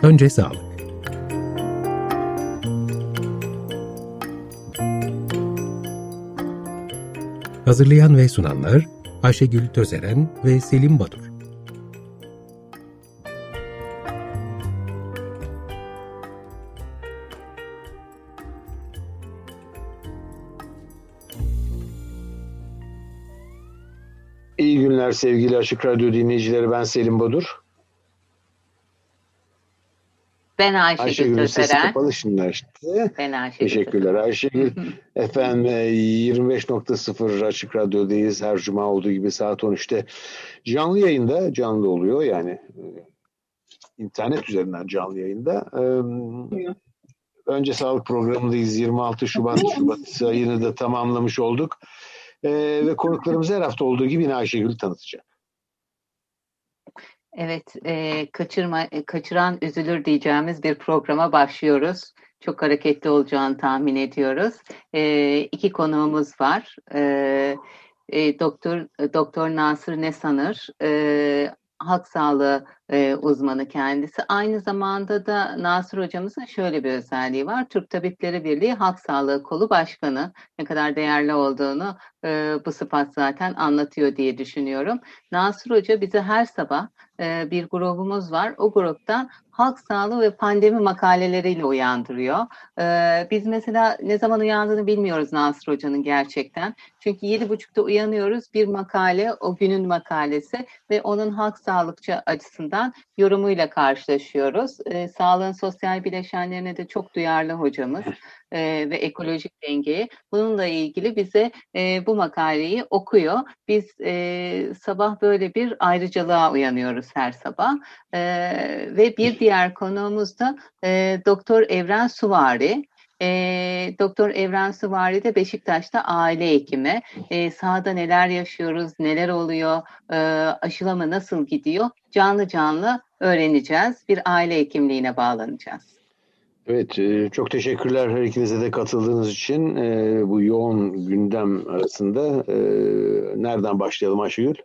Önce sağlık. Hazırlayan ve sunanlar Ayşegül Tözeren ve Selim Badur. İyi günler sevgili Açık Radyo dinleyicileri, ben Selim Badur. Ben Ayşegül sesi Tözeren. kapalı şimdi açtı. Ben Ayşegül Teşekkürler Tözeren. Ayşegül. Efendim 25.0 Açık Radyo'dayız. Her cuma olduğu gibi saat 13'te canlı yayında, canlı oluyor yani internet üzerinden canlı yayında. Önce sağlık programındayız. 26 Şubat ayını da tamamlamış olduk. Ve konuklarımızı her hafta olduğu gibi yine Ayşegül tanıtacak. Evet, kaçıran üzülür diyeceğimiz bir programa başlıyoruz. Çok hareketli olacağını tahmin ediyoruz. İki konuğumuz var. Doktor Nasır Nesanır, halk sağlığı uzmanı kendisi. Aynı zamanda da Nasır hocamızın şöyle bir özelliği var. Türk Tabipleri Birliği Halk Sağlığı Kolu Başkanı. Ne kadar değerli olduğunu bu sıfat zaten anlatıyor diye düşünüyorum. Nasır Hoca bize her sabah bir grubumuz var. O gruptan halk sağlığı ve pandemi makaleleriyle uyandırıyor. Biz mesela ne zaman uyandığını bilmiyoruz Nasır Hoca'nın gerçekten. Çünkü 7.30'da uyanıyoruz. Bir makale, o günün makalesi ve onun halk sağlıkçı açısından yorumuyla karşılaşıyoruz. Sağlığın sosyal bileşenlerine de çok duyarlı hocamız ve ekolojik dengeye. Bununla ilgili bize bu makaleyi okuyor. Biz sabah böyle bir ayrıcalığa uyanıyoruz her sabah. Ve bir diğer konuğumuz da Doktor Evren Suvari. Doktor Evren Suvari de Beşiktaş'ta aile hekimi. Sahada neler yaşıyoruz, neler oluyor, aşılama nasıl gidiyor? Canlı canlı öğreneceğiz. Bir aile hekimliğine bağlanacağız. Evet, çok teşekkürler her ikinize de katıldığınız için. Bu yoğun gündem arasında nereden başlayalım Ayşegül?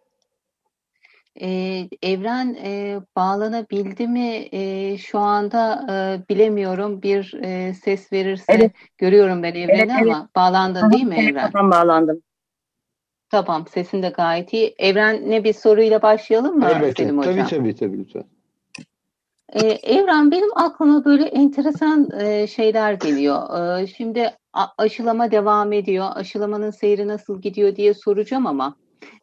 Evren bağlanabildi mi şu anda bilemiyorum. Bir ses verirse evet. Görüyorum ben Evren'i Evet. ama bağlandın değil mi Evren? Tamam, bağlandım. Tamam, sesin de gayet iyi. Evren'le bir soruyla başlayalım mı Elbette. Selim Hocam? Tabii lütfen. Evren, benim aklıma böyle enteresan şeyler geliyor. Şimdi aşılama devam ediyor. Aşılamanın seyri nasıl gidiyor diye soracağım ama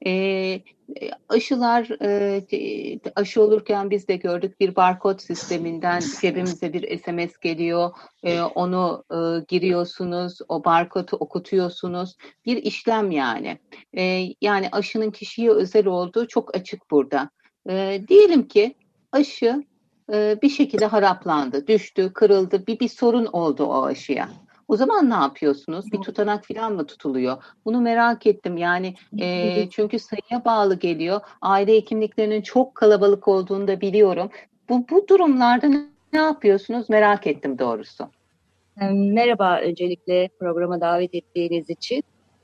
aşılar aşı olurken biz de gördük, bir barkod sisteminden cebimize bir SMS geliyor. Onu giriyorsunuz, o barkodu okutuyorsunuz. Bir işlem yani. Yani aşının kişiye özel olduğu çok açık burada. Diyelim ki aşı bir şekilde haraplandı, düştü, kırıldı, bir sorun oldu o aşıya. O zaman ne yapıyorsunuz? Bir tutanak falan mı tutuluyor? Bunu merak ettim. Yani çünkü sayıya bağlı geliyor. Aile hekimliklerinin çok kalabalık olduğunu da biliyorum. Bu durumlarda ne yapıyorsunuz? Merak ettim doğrusu. Merhaba, öncelikle programa davet ettiğiniz için.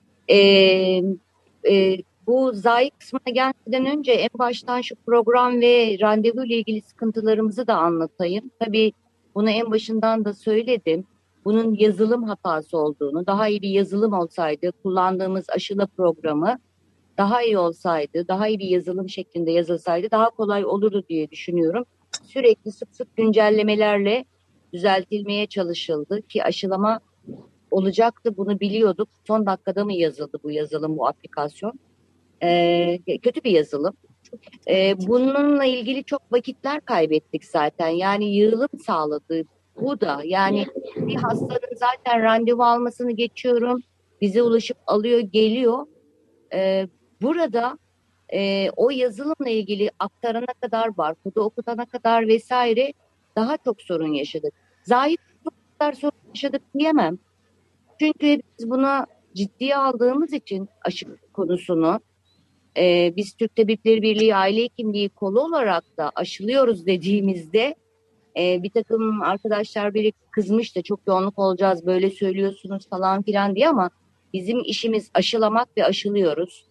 Bu zayi kısmına gelmeden önce en baştan şu program ve randevu ile ilgili sıkıntılarımızı da anlatayım. Tabii bunu en başından da söyledim. Bunun yazılım hatası olduğunu, daha iyi bir yazılım olsaydı, kullandığımız aşıla programı daha iyi olsaydı, daha iyi bir yazılım şeklinde yazılsaydı daha kolay olurdu diye düşünüyorum. Sürekli sık güncellemelerle düzeltilmeye çalışıldı ki aşılama olacaktı, bunu biliyorduk. Son dakikada mı yazıldı bu yazılım, bu aplikasyon? Kötü bir yazılım. Bununla ilgili çok vakitler kaybettik zaten. Yani yığılım sağladı. Bu da yani bir hastanın zaten randevu almasını geçiyorum. Bize ulaşıp alıyor, geliyor. Burada o yazılımla ilgili aktarana kadar, barkodu okutana kadar vesaire daha çok sorun yaşadık. Zahit çok kadar sorun yaşadık diyemem. Çünkü biz buna ciddiye aldığımız için aşı konusunu, biz Türk Tabipleri Birliği Aile Hekimliği kolu olarak da aşılıyoruz dediğimizde bir takım arkadaşlar biri kızmış da çok yoğunluk olacağız böyle söylüyorsunuz falan filan diye, ama bizim işimiz aşılamak ve aşılıyoruz.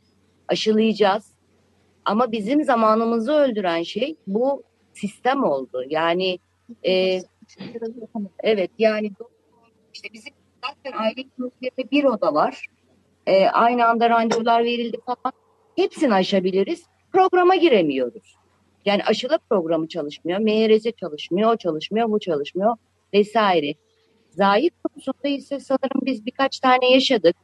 Aşılayacağız. Ama bizim zamanımızı öldüren şey bu sistem oldu. Yani Evet, yani işte bizim zaten aile hekimliklerinde bir oda var. Aynı anda randevular verildi falan. Hepsini aşabiliriz. Programa giremiyoruz. Yani aşıla programı çalışmıyor, MHRS çalışmıyor, o çalışmıyor, bu çalışmıyor vesaire. Zayıf konusunda ise sanırım biz birkaç tane yaşadık.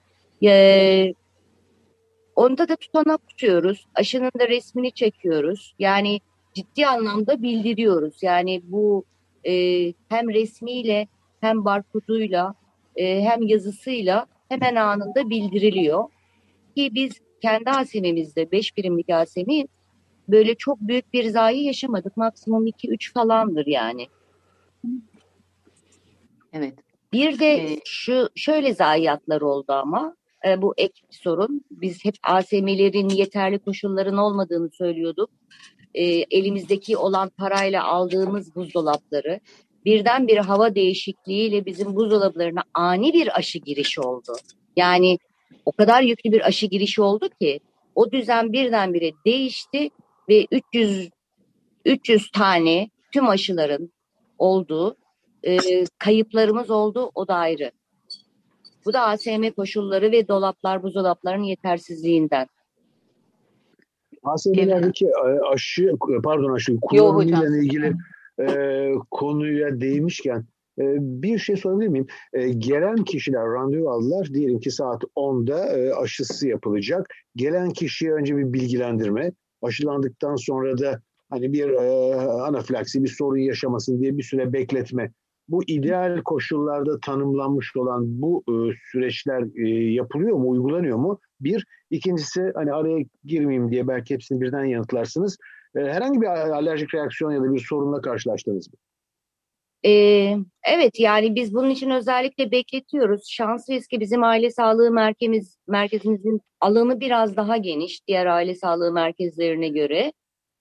Onda da tutanak tutuyoruz. Aşının da resmini çekiyoruz. Yani ciddi anlamda bildiriyoruz. Yani bu hem resmiyle hem barkoduyla hem yazısıyla hemen anında bildiriliyor. Ki biz kendi ASEM'imizde 5 birimlik ASEM'i böyle çok büyük bir zayi yaşamadık. Maksimum 2-3 falandır yani. Evet. Bir de şöyle zayiatlar oldu ama bu ek bir sorun. Biz hep ASM'lerin yeterli koşulların olmadığını söylüyorduk. Elimizdeki olan parayla aldığımız buzdolapları birdenbire hava değişikliğiyle bizim buzdolaplarına ani bir aşı girişi oldu. Yani o kadar yüklü bir aşı girişi oldu ki o düzen birdenbire değişti ve 300 tane tüm aşıların olduğu kayıplarımız oldu, o da ayrı. Bu da ASM koşulları ve buzdolapların yetersizliğinden. ASM'lerdeki aşı kullanımıyla ilgili konuya değmişken bir şey sorabilir miyim? Gelen kişiler randevu aldılar. Diyelim ki saat 10'da aşısı yapılacak. Gelen kişiye önce bir bilgilendirme. Aşılandıktan sonra da hani bir anafilaksi, bir sorun yaşamasın diye bir süre bekletme. Bu ideal koşullarda tanımlanmış olan bu süreçler yapılıyor mu, uygulanıyor mu? Bir. İkincisi, hani araya girmeyeyim diye belki hepsini birden yanıtlarsınız. Herhangi bir alerjik reaksiyon ya da bir sorunla karşılaştınız mı? Evet, yani biz bunun için özellikle bekletiyoruz. Şanslıyız ki bizim aile sağlığı merkezimizin alanı biraz daha geniş diğer aile sağlığı merkezlerine göre.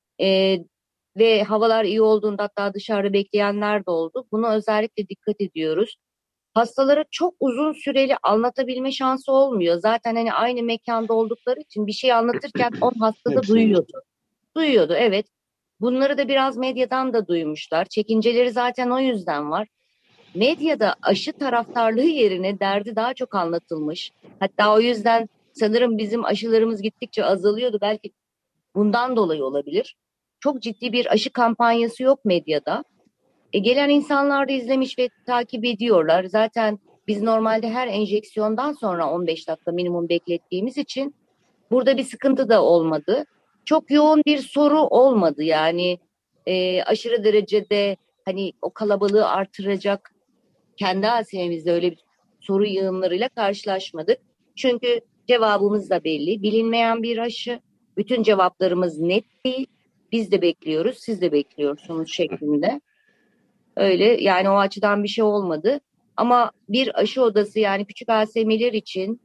Ve havalar iyi olduğunda hatta dışarıda bekleyenler de oldu. Buna özellikle dikkat ediyoruz. Hastalara çok uzun süreli anlatabilme şansı olmuyor. Zaten hani aynı mekanda oldukları için bir şey anlatırken hasta da duyuyordu. Duyuyordu, evet. Bunları da biraz medyadan da duymuşlar. Çekinceleri zaten o yüzden var. Medyada aşı taraftarlığı yerine derdi daha çok anlatılmış. Hatta o yüzden sanırım bizim aşılarımız gittikçe azalıyordu. Belki bundan dolayı olabilir. Çok ciddi bir aşı kampanyası yok medyada. Gelen insanlar da izlemiş ve takip ediyorlar. Zaten biz normalde her enjeksiyondan sonra 15 dakika minimum beklettiğimiz için burada bir sıkıntı da olmadı. Çok yoğun bir soru olmadı. Yani aşırı derecede hani o kalabalığı artıracak kendi ASM'imizde öyle bir soru yığınlarıyla karşılaşmadık. Çünkü cevabımız da belli. Bilinmeyen bir aşı. Bütün cevaplarımız net değil. Biz de bekliyoruz, siz de bekliyorsunuz şeklinde. Öyle yani o açıdan bir şey olmadı. Ama bir aşı odası yani küçük ASM'ler için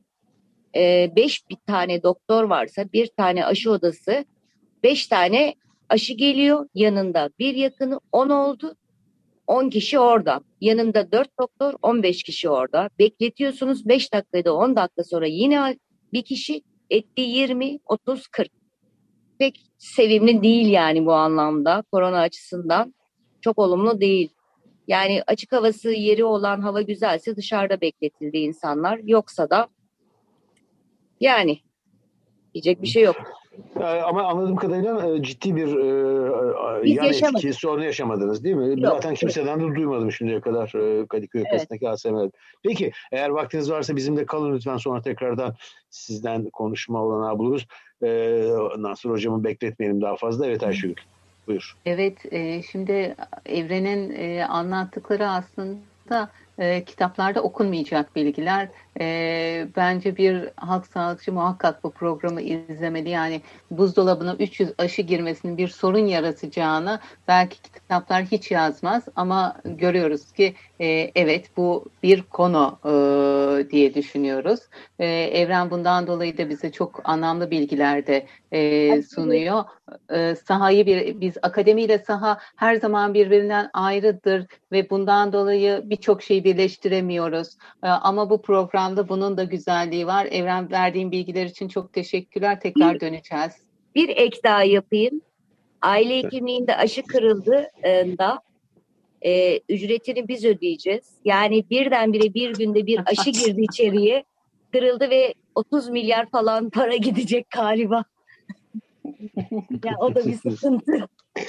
5 bir tane doktor varsa bir tane aşı odası 5 tane aşı geliyor yanında bir yakını 10 oldu. 10 kişi orada. Yanında 4 doktor 15 kişi orada. Bekletiyorsunuz 5 dakikada 10 dakika sonra yine bir kişi etti 20, 30, 40. Pek sevimli değil yani bu anlamda korona açısından. Çok olumlu değil. Yani açık havası yeri olan hava güzelse dışarıda bekletildi insanlar. Yoksa da yani diyecek bir şey yok. Ama anladığım kadarıyla ciddi bir Biz yan yaşamadık. etki sorunu yaşamadınız değil mi? Yok. Zaten kimseden de duymadım şimdiye kadar Kadıköy yakasındaki ASM'de. Peki eğer vaktiniz varsa bizimle kalın lütfen, sonra tekrardan sizden konuşma olanağı buluruz. Nasır hocamı bekletmeyelim daha fazla. Evet Ayşegül, buyur. Evet, şimdi Evren'in anlattıkları aslında kitaplarda okunmayacak bilgiler. Bence bir halk sağlıkçı muhakkak bu programı izlemeli. Yani buzdolabına 300 aşı girmesinin bir sorun yaratacağını belki kitaplar hiç yazmaz ama görüyoruz ki evet bu bir konu diye düşünüyoruz. Evren bundan dolayı da bize çok anlamlı bilgiler de sunuyor. Biz akademiyle saha her zaman birbirinden ayrıdır ve bundan dolayı birçok şeyi birleştiremiyoruz. Ama bu programda bunun da güzelliği var. Evren, verdiğim bilgiler için çok teşekkürler. Tekrar döneceğiz. Bir ek daha yapayım. Aile hekimliğinde aşı kırıldığında Ücretini biz ödeyeceğiz. Yani birdenbire bir günde bir aşı girdi içeriye, kırıldı ve 30 milyar falan para gidecek galiba. Ya o da bir sıkıntı.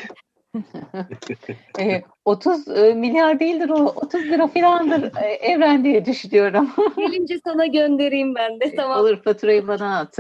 30 milyar değildir o, 30 lira filandır Evren diye düşünüyorum. Gelince sana göndereyim ben de, tamam. Olur, faturayı bana at.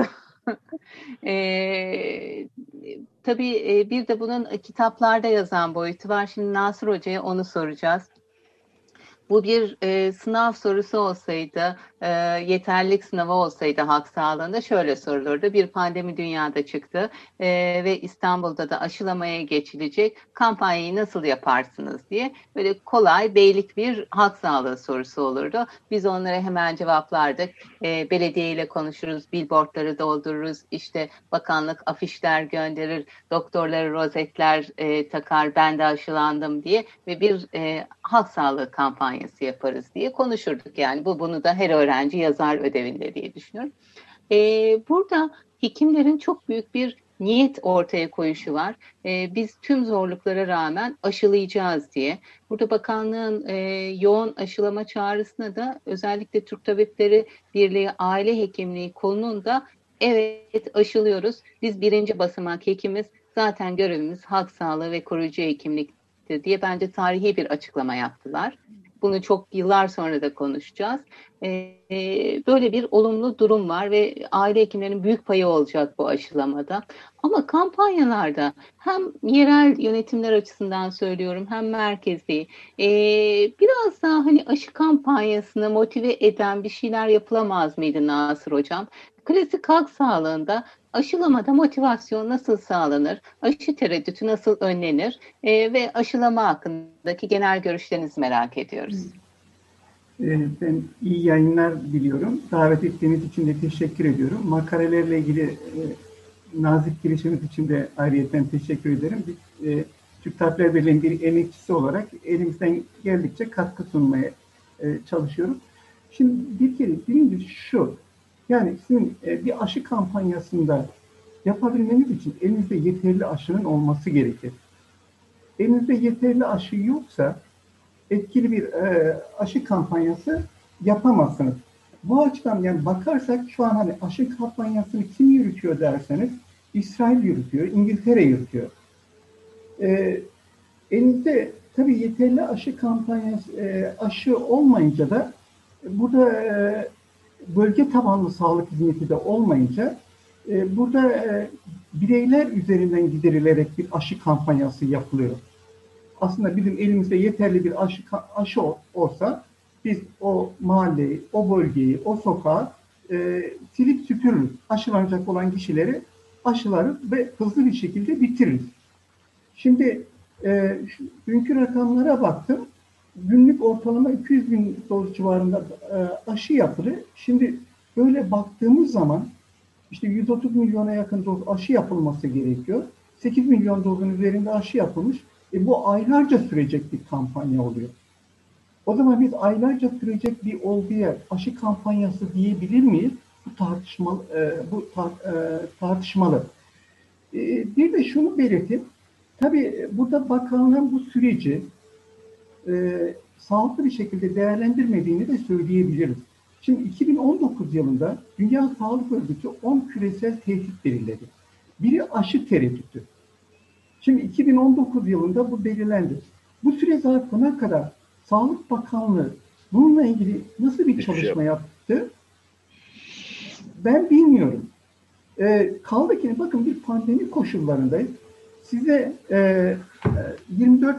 Tabii bir de bunun kitaplarda yazan boyutu var. Şimdi Nasır Hoca'ya onu soracağız. Bu bir sınav sorusu olsaydı, yeterlilik sınavı olsaydı halk sağlığında şöyle sorulurdu. Bir pandemi dünyada çıktı ve İstanbul'da da aşılamaya geçilecek. Kampanyayı nasıl yaparsınız diye böyle kolay, beylik bir halk sağlığı sorusu olurdu. Biz onlara hemen cevaplardık. Belediyeyle konuşuruz, billboardları doldururuz, işte bakanlık afişler gönderir, doktorlara rozetler takar, ben de aşılandım diye ve bir halk sağlığı kampanyası yaparız diye konuşurduk. Yani bunu da her öğrenci yazar ödevinde diye düşünüyorum. Burada hekimlerin çok büyük bir niyet ortaya koyuşu var. Biz tüm zorluklara rağmen aşılayacağız diye. Burada bakanlığın yoğun aşılama çağrısına da özellikle Türk Tabipleri Birliği Aile Hekimliği kolunun da evet aşılıyoruz. Biz birinci basamak hekimiz. Zaten görevimiz halk sağlığı ve koruyucu hekimliktir diye bence tarihi bir açıklama yaptılar. Bunu çok yıllar sonra da konuşacağız. Böyle bir olumlu durum var ve aile hekimlerinin büyük payı olacak bu aşılamada. Ama kampanyalarda hem yerel yönetimler açısından söylüyorum hem merkezi biraz daha hani aşı kampanyasını motive eden bir şeyler yapılamaz mıydı Nasır Hocam? Klasik halk sağlığında aşılamada motivasyon nasıl sağlanır? Aşı tereddütü nasıl önlenir? Ve aşılama hakkındaki genel görüşlerinizi merak ediyoruz. Ben iyi yayınlar diliyorum. Davet ettiğiniz için de teşekkür ediyorum. Makalelerle ilgili nazik girişimiz için de ayrıyeten teşekkür ederim. Biz Türk Tabipler Birliği'nin bir emekçisi olarak elimizden geldikçe katkı sunmaya çalışıyoruz. Şimdi birincisi şu, yani sizin bir aşı kampanyasında yapabilmeniz için elinizde yeterli aşının olması gerekir. Elinizde yeterli aşı yoksa etkili bir aşı kampanyası yapamazsınız. Bu açıdan yani bakarsak şu an hani aşı kampanyasını kim yürütüyor derseniz İsrail yürütüyor, İngiltere yürütüyor. Elinizde tabii yeterli aşı kampanyası, aşı olmayınca da burada bölge tabanlı sağlık hizmeti de olmayınca burada bireyler üzerinden giderilerek bir aşı kampanyası yapılıyor. Aslında bizim elimizde yeterli bir aşı olsa biz o mahalleyi, o bölgeyi, o sokağı silip süpürürüz. Aşılanacak olan kişileri aşılarız ve hızlı bir şekilde bitiririz. Şimdi dünkü rakamlara baktım. Günlük ortalama 200 bin doz civarında aşı yapılır. Şimdi böyle baktığımız zaman işte 130 milyona yakın doz aşı yapılması gerekiyor. 8 milyon dozun üzerinde aşı yapılmış. Bu aylarca sürecek bir kampanya oluyor. O zaman biz aylarca sürecek bir olguya aşı kampanyası diyebilir miyiz? Bu tartışmalı. Bir de şunu belirteyim. Tabii burada bakanlığın bu süreci sağlıklı bir şekilde değerlendirmediğini de söyleyebiliriz. Şimdi 2019 yılında Dünya Sağlık Örgütü 10 küresel tehdit belirledi. Biri aşı tereddütü. Şimdi 2019 yılında bu belirlendi. Bu süre zarfına kadar Sağlık Bakanlığı bununla ilgili nasıl bir çalışma yaptı? Ben bilmiyorum. Kaldı ki bakın bir pandemi koşullarındayız. Size 24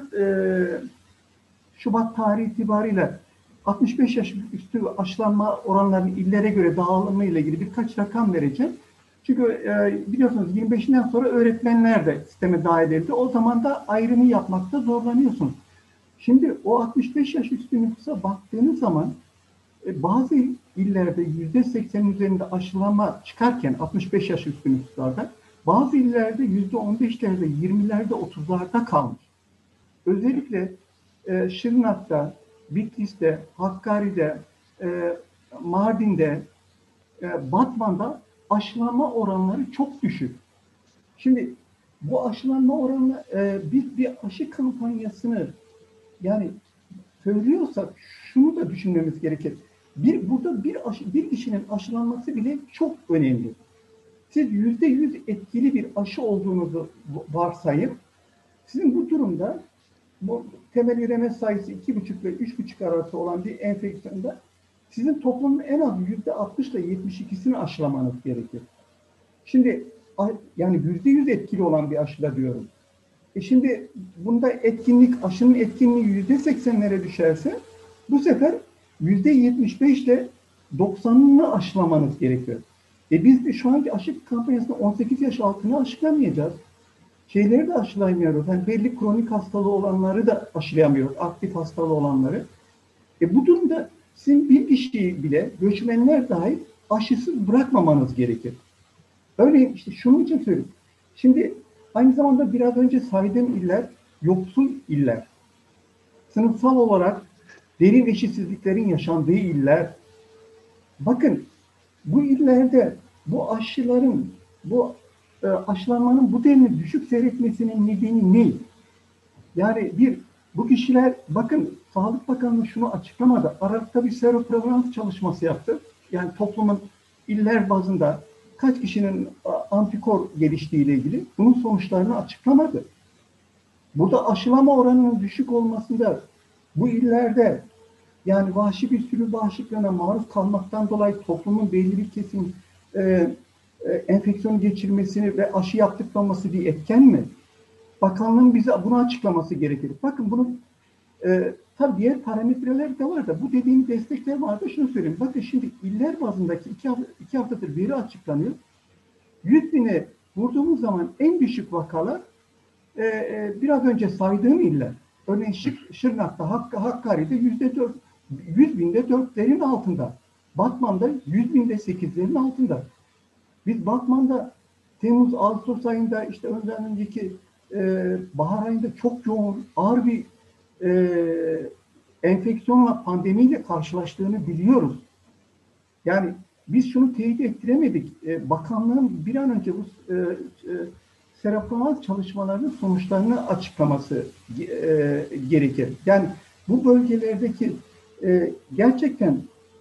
Şubat tarihi itibariyle 65 yaş üstü aşılanma oranlarının illere göre dağılımı ile ilgili birkaç rakam vereceğim. Çünkü biliyorsunuz 25'inden sonra öğretmenler de sisteme dahil edildi. O zaman da ayrımı yapmakta zorlanıyorsunuz. Şimdi o 65 yaş üstü nüfusa baktığınız zaman bazı illerde %80'in üzerinde aşılama çıkarken 65 yaş üstü nüfuslarda bazı illerde %15'lerde, 20'lerde, 30'larda kalmış. Özellikle Şırnak'ta, Bitlis'te, Hakkari'de, Mardin'de, Batman'da aşılama oranları çok düşük. Şimdi bu aşılanma oranı biz bir aşı kampanyasını yani söylüyorsak şunu da düşünmemiz gerekir. Burada bir kişinin aşılanması bile çok önemli. Siz %100 etkili bir aşı olduğunuzu varsayın. Sizin bu durumda bu temel üreme sayısı 2,5 ve 3,5 arası olan bir enfeksiyonda sizin toplumun en az %60 ile 72'sini aşılamanız gerekir. Şimdi yani %100 etkili olan bir aşıda diyorum. Şimdi bunda aşının etkinliği %80'lere düşerse bu sefer %75 ile 90'ını aşılamanız gerekiyor. Biz de şu anki aşı kampanyasında 18 yaş altını aşılamayacağız. Şeyleri de aşılayamıyoruz. Yani belli kronik hastalığı olanları da aşılayamıyoruz. Aktif hastalığı olanları. Bu durumda sizin bir kişiyi bile, göçmenler dahil aşısız bırakmamanız gerekir. Örneğin işte şunun için söyleyeyim. Şimdi aynı zamanda biraz önce saydığım iller yoksul iller. Sınıfsal olarak derin eşitsizliklerin yaşandığı iller. Bakın bu illerde bu aşılanmanın bu denli düşük seyretmesinin nedeni ne? Yani bu kişiler, bakın Sağlık Bakanlığı şunu açıklamadı. Aralıkta bir seroprevalans çalışması yaptı. Yani toplumun iller bazında kaç kişinin antikor geliştiği ile ilgili bunun sonuçlarını açıklamadı. Burada aşılama oranının düşük olmasında bu illerde yani vahşi bir sürü bağışıklığına maruz kalmaktan dolayı toplumun belli bir kesim enfeksiyon geçirmesini ve aşı yaptırmaması bir etken mi? Bakanlığın bize bunu açıklaması gerekir. Bakın bunun tabii diğer parametreler de var da bu dediğim destekler var da şunu söyleyeyim. Bakın şimdi iller bazındaki 2 haftadır veri açıklanıyor. 100 bine vurduğumuz zaman en düşük vakalar biraz önce saydığım iller. Örneğin Şırnak'ta, Hakkari'de %4, 100 binde 4'lerin altında. Batman'da 100 binde 8'lerin altında. Biz Batman'da Temmuz, Ağustos ayında işte önden önceki bahar ayında çok yoğun, ağır bir enfeksiyonla, pandemiyle karşılaştığını biliyoruz. Yani biz şunu teyit ettiremedik. Bakanlığın bir an önce bu seroprevalans çalışmalarının sonuçlarını açıklaması gerekir. Yani bu bölgelerdeki gerçekten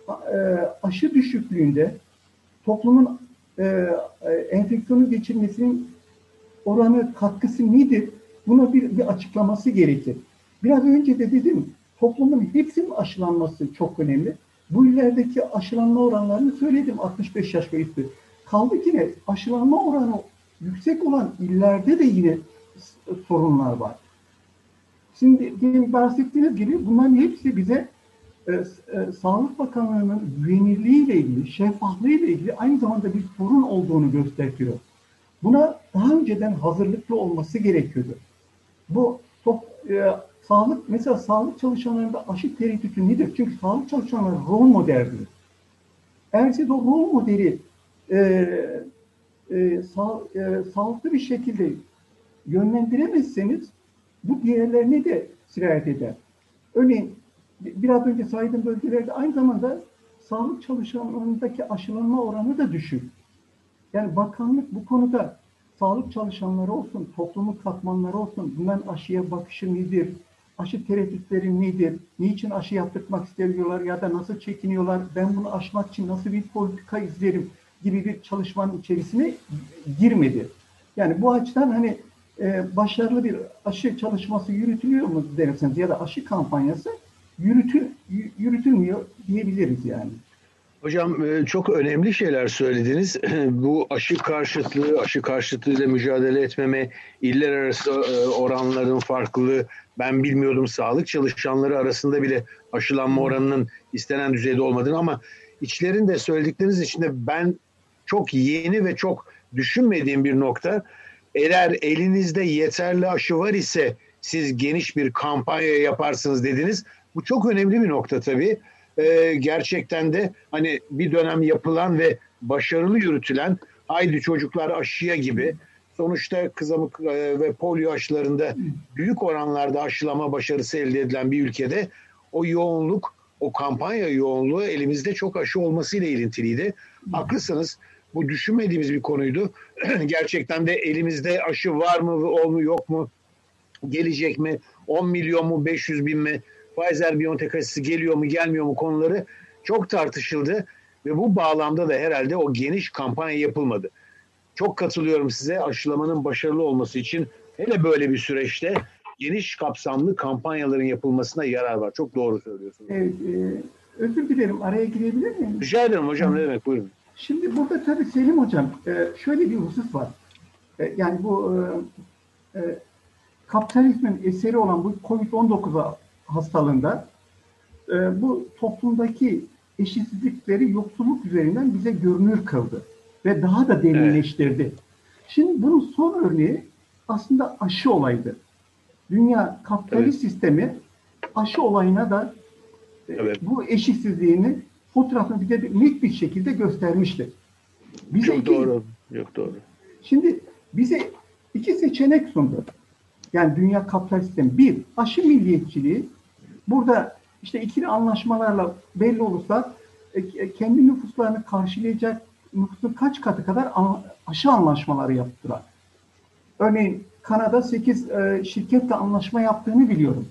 aşı düşüklüğünde toplumun enfeksiyonu geçirmesinin oranı, katkısı nedir? Buna bir açıklaması gerekir. Biraz önce de dedim, toplumun hepsinin aşılanması çok önemli. Bu illerdeki aşılanma oranlarını söyledim, 65 yaş ve üstü. Kaldı ki ne? Aşılanma oranı yüksek olan illerde de yine sorunlar var. Şimdi bahsettiğiniz gibi bunların hepsi bize Sağlık Bakanlığı'nın güvenilirliğiyle ilgili, şeffaflığıyla ilgili aynı zamanda bir sorun olduğunu gösteriyor. Buna daha önceden hazırlıklı olması gerekiyordu. Mesela sağlık çalışanlarında aşı tereddütü nedir? Çünkü sağlık çalışanları rol modeldir. Eğer siz o rol modeli sağlıklı bir şekilde yönlendiremezseniz bu diğerlerine de sirayet eder. Örneğin biraz önce saydığım bölgelerde aynı zamanda sağlık çalışanlarındaki aşılanma oranı da düşük. Yani bakanlık bu konuda sağlık çalışanları olsun, toplumun katmanları olsun, bunların aşıya bakışı nedir, aşı tereddütleri nedir, niçin aşı yaptırmak istiyorlar ya da nasıl çekiniyorlar, ben bunu aşmak için nasıl bir politika izlerim gibi bir çalışmanın içerisine girmedi. Yani bu açıdan hani başarılı bir aşı çalışması yürütülüyor mu derseniz ya da aşı kampanyası yürütülmüyor diyebiliriz yani. Hocam çok önemli şeyler söylediniz. Bu aşı karşıtlığıyla mücadele etmeme, iller arası oranların farklılığı, ben bilmiyordum, sağlık çalışanları arasında bile aşılanma oranının istenen düzeyde olmadığını, ama içlerinde söyledikleriniz içinde ben çok yeni ve çok düşünmediğim bir nokta, eğer elinizde yeterli aşı var ise siz geniş bir kampanya yaparsınız dediniz. Bu çok önemli bir nokta tabii. Gerçekten de hani bir dönem yapılan ve başarılı yürütülen haydi çocuklar aşıya gibi, sonuçta kızamık ve polio aşılarında büyük oranlarda aşılama başarısı elde edilen bir ülkede o yoğunluk, o kampanya yoğunluğu elimizde çok aşı olmasıyla ilintiliydi. Haklısınız. Bu düşünmediğimiz bir konuydu. Gerçekten de elimizde aşı var mı, yok mu? gelecek mi? 10 milyon mu? 500 bin mi? Pfizer-BioNTech aşısı geliyor mu? Gelmiyor mu? Konuları çok tartışıldı. Ve bu bağlamda da herhalde o geniş kampanya yapılmadı. Çok katılıyorum size. Aşılamanın başarılı olması için hele böyle bir süreçte geniş kapsamlı kampanyaların yapılmasına yarar var. Çok doğru söylüyorsunuz. Evet, özür dilerim. Araya girebilir miyim? Rica ederim hocam. Ne demek? Buyurun. Şimdi burada tabii Selim Hocam şöyle bir husus var. Yani bu kapitalizmin eseri olan bu COVID-19 hastalığında bu toplumdaki eşitsizlikleri yoksulluk üzerinden bize görünür kıldı. Ve daha da derinleştirdi. Evet. Şimdi bunun son örneği aslında aşı olaydı. Dünya kapitalist sistemi aşı olayına da bu eşitsizliğini fotoğrafını bize net bir şekilde göstermişti. Çok doğru. Çok doğru. Şimdi bize iki seçenek sundu. Yani dünya kapitalist sistemi. Bir, aşı milliyetçiliği. Burada işte ikili anlaşmalarla belli olursa kendi nüfuslarını karşılayacak nüfusun kaç katı kadar aşı anlaşmaları yaptılar. Örneğin Kanada 8 şirketle anlaşma yaptığını biliyorum.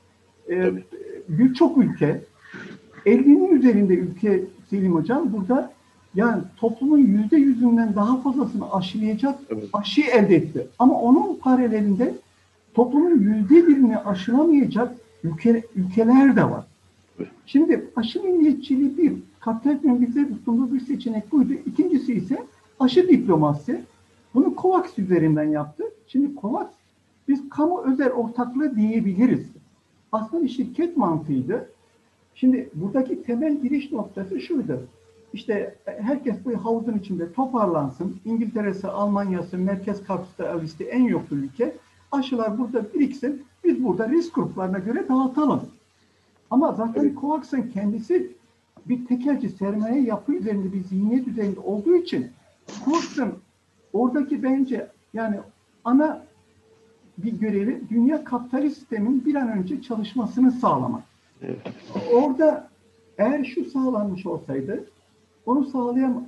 Birçok ülke 50'nin üzerinde ülke Selim Hocam burada yani toplumun %100'ünden daha fazlasını aşılayacak aşıyı elde etti. Ama onun paralelinde toplumun %1'ini aşılamayacak ülkeler de var. Şimdi aşı milliyetçiliği bir, kapitalizmin bize sunduğu bir seçenek buydu. İkincisi ise aşı diplomasi. Bunu COVAX üzerinden yaptı. Şimdi COVAX biz kamu özel ortaklığı diyebiliriz. Aslında bir şirket mantığıydı. Şimdi buradaki temel giriş noktası şuydu. İşte herkes bu havuzun içinde toparlansın. İngiltere'si, Almanya'sı, Merkez Kapitalist'i en yoksul ülke. Aşılar burada biriksin. Biz burada risk gruplarına göre dağıtalım. Ama zaten COVAX'ın kendisi bir tekelci sermaye yapı üzerinde bir zihniyet üzerinde olduğu için COVAX'ın oradaki bence yani ana bir görevi dünya kapitalist sistemin bir an önce çalışmasını sağlamak. Evet. Orada eğer şu sağlanmış olsaydı onu sağlayamam.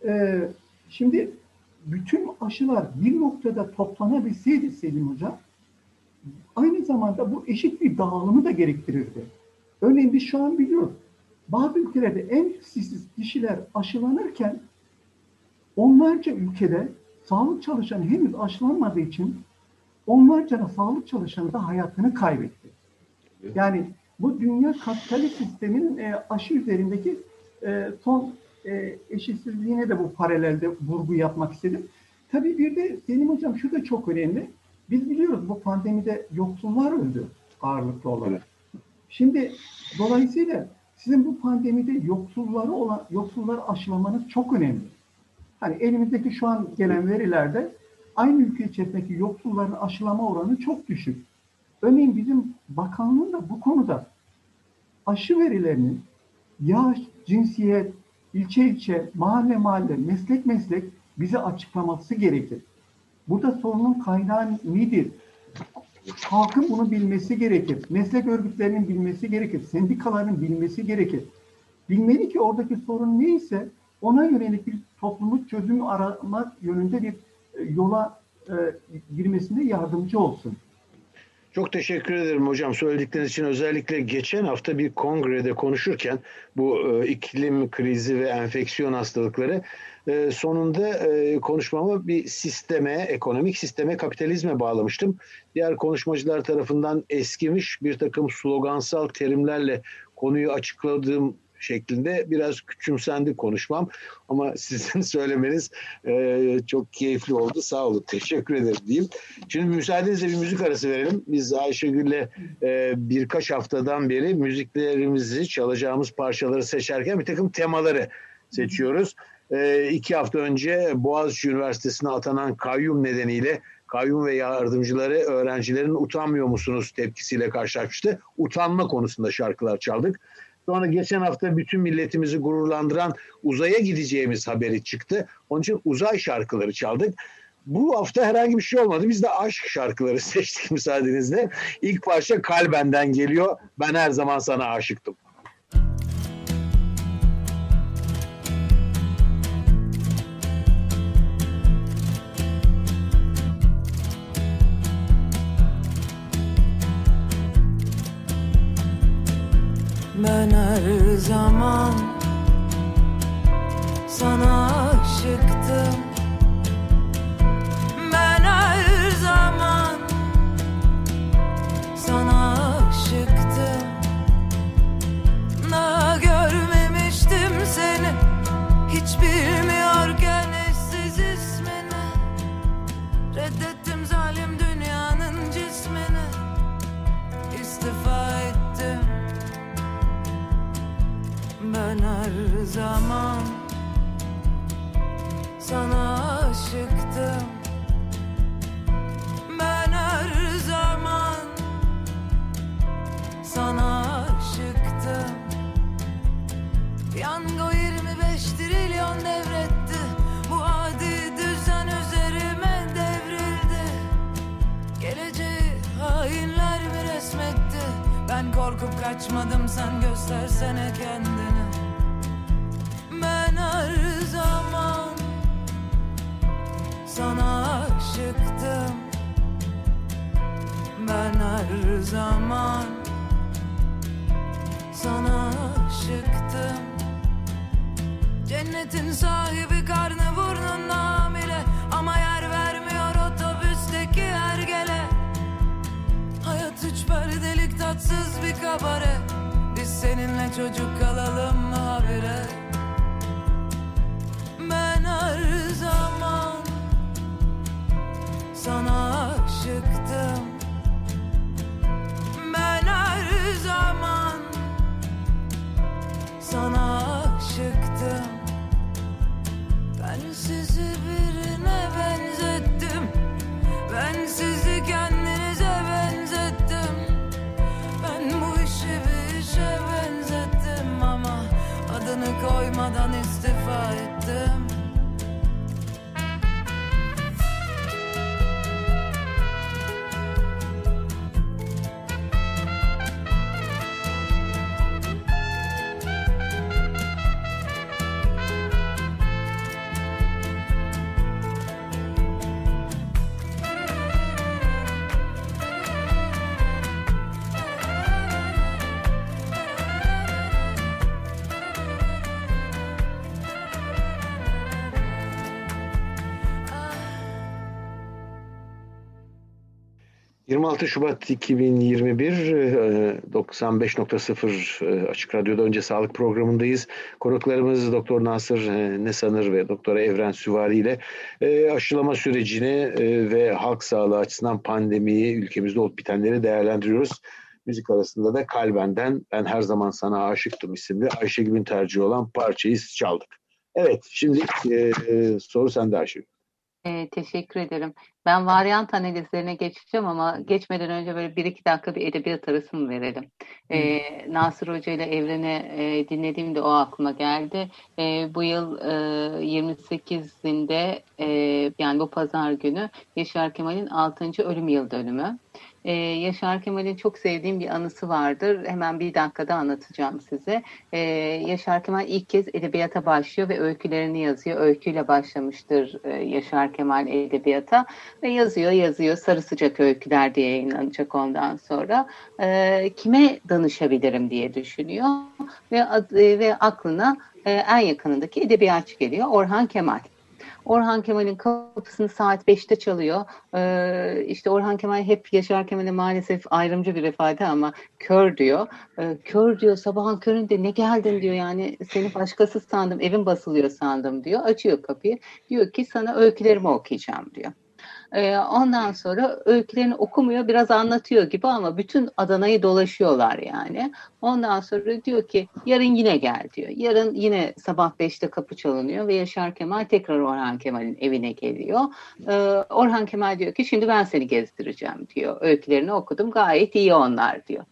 Şimdi bütün aşılar bir noktada toplanabilseydi Selim Hocam aynı zamanda bu eşit bir dağılımı da gerektirirdi. Örneğin biz şu an biliyoruz. Bazı ülkelerde en risksiz kişiler aşılanırken onlarca ülkede sağlık çalışanı henüz aşılanmadığı için onlarca sağlık çalışanı da hayatını kaybetti. Yani bu dünya kapitalist sistemin aşı üzerindeki son eşitsizliğine de bu paralelde vurgu yapmak istedim. Tabii bir de Selim Hocam şu da çok önemli. Biz biliyoruz bu pandemide yoksullar öldü ağırlıklı olarak. Evet. Şimdi dolayısıyla sizin bu pandemide yoksulları aşılamanız çok önemli. Hani elimizdeki şu an gelen verilerde aynı ülke içerisindeki yoksulların aşılama oranı çok düşük. Örneğin bizim bakanlığın da bu konuda aşı verilerinin yaş, cinsiyet, ilçe, mahalle, meslek bize açıklaması gerekir. Burada sorunun kaynağı nedir? Halkın bunu bilmesi gerekir. Meslek örgütlerinin bilmesi gerekir. Sendikaların bilmesi gerekir. Bilmeli ki oradaki sorun neyse ona yönelik bir toplumu çözüm aramak yönünde bir yola girmesine yardımcı olsun. Çok teşekkür ederim hocam söyledikleriniz için. Özellikle geçen hafta bir kongrede konuşurken bu iklim krizi ve enfeksiyon hastalıkları sonunda konuşmamı bir sisteme, ekonomik sisteme, kapitalizme bağlamıştım. Diğer konuşmacılar tarafından eskimiş bir takım slogansal terimlerle konuyu açıkladığım şeklinde biraz küçümsendi konuşmam. Ama sizin söylemeniz çok keyifli oldu. Sağ olun. Teşekkür ederim diyeyim. Şimdi müsaadenizle bir müzik arası verelim. Biz Ayşegül'le birkaç haftadan beri müziklerimizi, çalacağımız parçaları seçerken bir takım temaları seçiyoruz. 2 hafta önce Boğaziçi Üniversitesi'ne atanan kayyum nedeniyle kayyum ve yardımcıları öğrencilerin utanmıyor musunuz tepkisiyle karşılaşmıştı. Utanma konusunda şarkılar çaldık. Sonra geçen hafta bütün milletimizi gururlandıran uzaya gideceğimiz haberi çıktı. Onun için uzay şarkıları çaldık. Bu hafta herhangi bir şey olmadı. Biz de aşk şarkıları seçtik müsaadenizle. İlk parça Kalben'den geliyor. Ben her zaman sana aşıktım. Ben her zaman sana aşıktım. Ben her zaman sana aşıktım. Daha görmemiştim seni, hiç bilmiyorken eşsiz ismini. Reddettim zalim dünyanın cismini, istifa ettim. Ben her zaman sana aşıktım. Ben her zaman sana aşıktım. Piyango 25 trilyon devretti. Bu adi düzen üzerime devrildi. Geleceği hainler mi resmetti? Ben korkup kaçmadım, sen göstersene kendini. Ben her zaman sana aşıktım. Ben her zaman sana aşıktım. Cennetin sahibi karnı burnunda hamile, ama yer vermiyor otobüsteki hergele. Hayat üç perdelik tatsız bir kabare. Biz seninle çocuk kalalım mı habire? Ben her zaman sana aşıktım. Ben her zaman sana aşıktım. Ben sizi birine benzettim. Ben sizi kendinize benzettim. Ben bu işi bir işe benzettim, ama adını koymadan istifa ettim. ...26 Şubat 2021 95.0 Açık Radyo'da Önce Sağlık programındayız. Konuklarımız Doktor Nasır Nesanır ve Doktor Evren Süvari ile aşılama sürecini ve halk sağlığı açısından pandemiyi, ülkemizde olup bitenleri değerlendiriyoruz. Müzik arasında da Kalben'den Ben Her Zaman Sana Aşıktım isimli Ayşegül'ün tercihi olan parçayı çaldık. Evet, şimdi soru sende Ayşegül. Teşekkür ederim. Ben varyant analizlerine geçeceğim ama geçmeden önce böyle 1-2 dakika bir edebiyat arası mı verelim? Nasır Hoca ile Evren'i dinlediğimde o aklıma geldi. Bu yıl 28'inde yani bu pazar günü Yaşar Kemal'in 6. ölüm yıl dönümü. Yaşar Kemal'in çok sevdiğim bir anısı vardır. Hemen bir dakikada anlatacağım size. Yaşar Kemal ilk kez edebiyata başlıyor ve öykülerini yazıyor. Öyküyle başlamıştır Yaşar Kemal edebiyata ve yazıyor. Sarı Sıcak Öyküler diye yayınlanacak ondan sonra. Kime danışabilirim diye düşünüyor ve aklına en yakınındaki edebiyatçı geliyor. Orhan Kemal. Orhan Kemal'in kapısını saat 5'te çalıyor. İşte Orhan Kemal hep Yaşar Kemal'e maalesef ayrımcı bir ifade ama kör diyor. Kör diyor, sabahın köründe ne geldin diyor, yani seni başkası sandım, evin basılıyor sandım diyor. Açıyor kapıyı, diyor ki sana öykülerimi okuyacağım diyor. Ondan sonra öykülerini okumuyor, biraz anlatıyor gibi ama bütün Adana'yı dolaşıyorlar yani. Ondan sonra diyor ki yarın yine gel diyor. Yarın yine sabah 5'te kapı çalınıyor ve Yaşar Kemal tekrar Orhan Kemal'in evine geliyor. Orhan Kemal diyor ki şimdi ben seni gezdireceğim diyor. Öykülerini okudum, gayet iyi onlar diyor.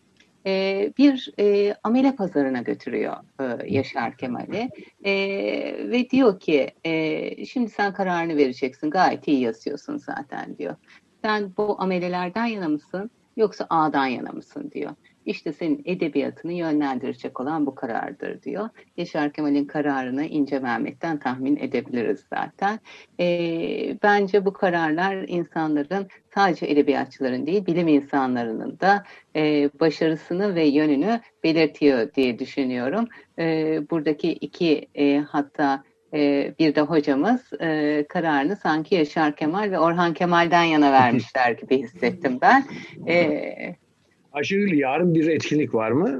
Bir amele pazarına götürüyor Yaşar Kemal'i ve diyor ki şimdi sen kararını vereceksin, gayet iyi yazıyorsun zaten diyor. Sen bu amelelerden yana mısın yoksa A'dan yana mısın diyor. İşte senin edebiyatını yönlendirecek olan bu karardır diyor. Yaşar Kemal'in kararını İnce Mehmet'ten tahmin edebiliriz zaten. Bence bu kararlar insanların, sadece edebiyatçıların değil, bilim insanlarının da başarısını ve yönünü belirtiyor diye düşünüyorum. Buradaki iki hatta bir de hocamız kararını sanki Yaşar Kemal ve Orhan Kemal'den yana vermişler gibi hissettim ben. Ayşegül, yarın bir etkinlik var mı?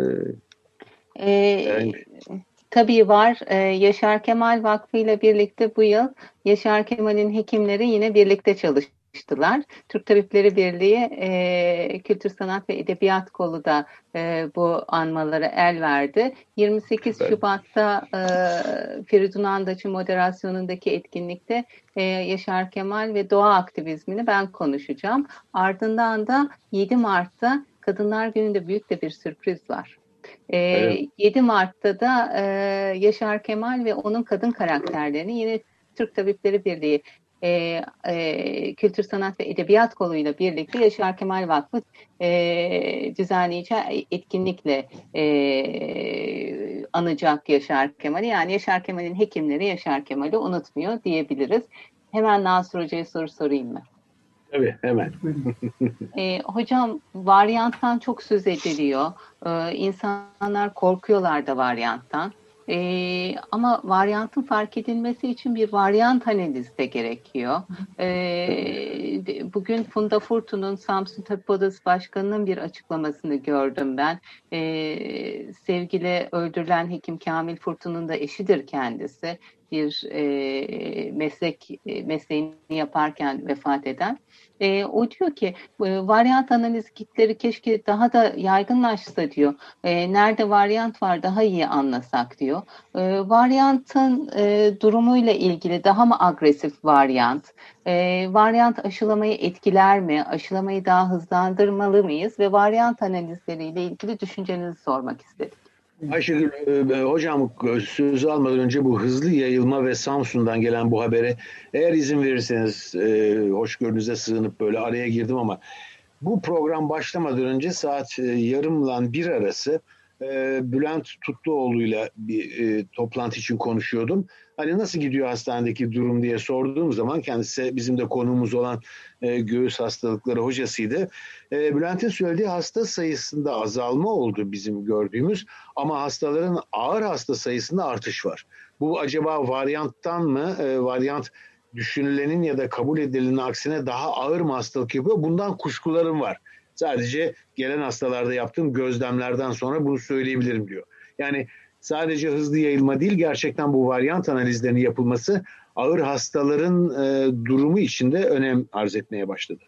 Tabii var. Yaşar Kemal Vakfı ile birlikte bu yıl Yaşar Kemal'in hekimleri yine birlikte çalıştılar. Türk Tabipleri Birliği Kültür Sanat ve Edebiyat Kolu da bu anmalara el verdi. 28 Şubat'ta Feridun Andaç'ın moderasyonundaki etkinlikte Yaşar Kemal ve doğa aktivizmini ben konuşacağım. Ardından da 7 Mart'ta Kadınlar Günü'nde büyük de bir sürpriz var. Evet. 7 Mart'ta da Yaşar Kemal ve onun kadın karakterlerini yine Türk Tabipleri Birliği Kültür Sanat ve Edebiyat Kolu'yla birlikte Yaşar Kemal Vakfı düzenleyeceği etkinlikle anacak Yaşar Kemal'i. Yani Yaşar Kemal'in hekimleri Yaşar Kemal'i unutmuyor diyebiliriz. Hemen Nasır Hoca'ya soru sorayım mı? Tabii, hemen. Hocam, varyanttan çok söz ediliyor. İnsanlar korkuyorlar da varyanttan. Ama varyantın fark edilmesi için bir varyant analizi de gerekiyor. Bugün Funda Furtun'un Samsun Tabip Odası Başkanı'nın bir açıklamasını gördüm ben. Sevgili öldürülen hekim Kamil Furtun'un da eşidir kendisi. Bir mesleğini yaparken vefat eden. O diyor ki varyant analiz kitleri keşke daha da yaygınlaşsa diyor. Nerede varyant var daha iyi anlasak diyor. Varyantın durumuyla ilgili daha mı agresif varyant? Varyant aşılamayı etkiler mi? Aşılamayı daha hızlandırmalı mıyız? Ve varyant analizleriyle ilgili düşüncenizi sormak istedim. Ayşegül, hocam sözü almadan önce bu hızlı yayılma ve Samsun'dan gelen bu habere eğer izin verirseniz hoşgörünüze sığınıp böyle araya girdim ama bu program başlamadan önce saat yarımla 1 arası Bülent Tutluoğlu'yla bir toplantı için konuşuyordum. Hani nasıl gidiyor hastanedeki durum diye sorduğum zaman kendisi bizim de konuğumuz olan göğüs hastalıkları hocasıydı. Bülent'in söylediği hasta sayısında azalma oldu bizim gördüğümüz ama hastaların ağır hasta sayısında artış var. Bu acaba varyanttan mı? Varyant düşünülenin ya da kabul edilenin aksine daha ağır mı hastalık yapıyor? Bundan kuşkularım var. Sadece gelen hastalarda yaptığım gözlemlerden sonra bunu söyleyebilirim diyor. Yani sadece hızlı yayılma değil, gerçekten bu varyant analizlerinin yapılması ağır hastaların durumu içinde önem arz etmeye başladı.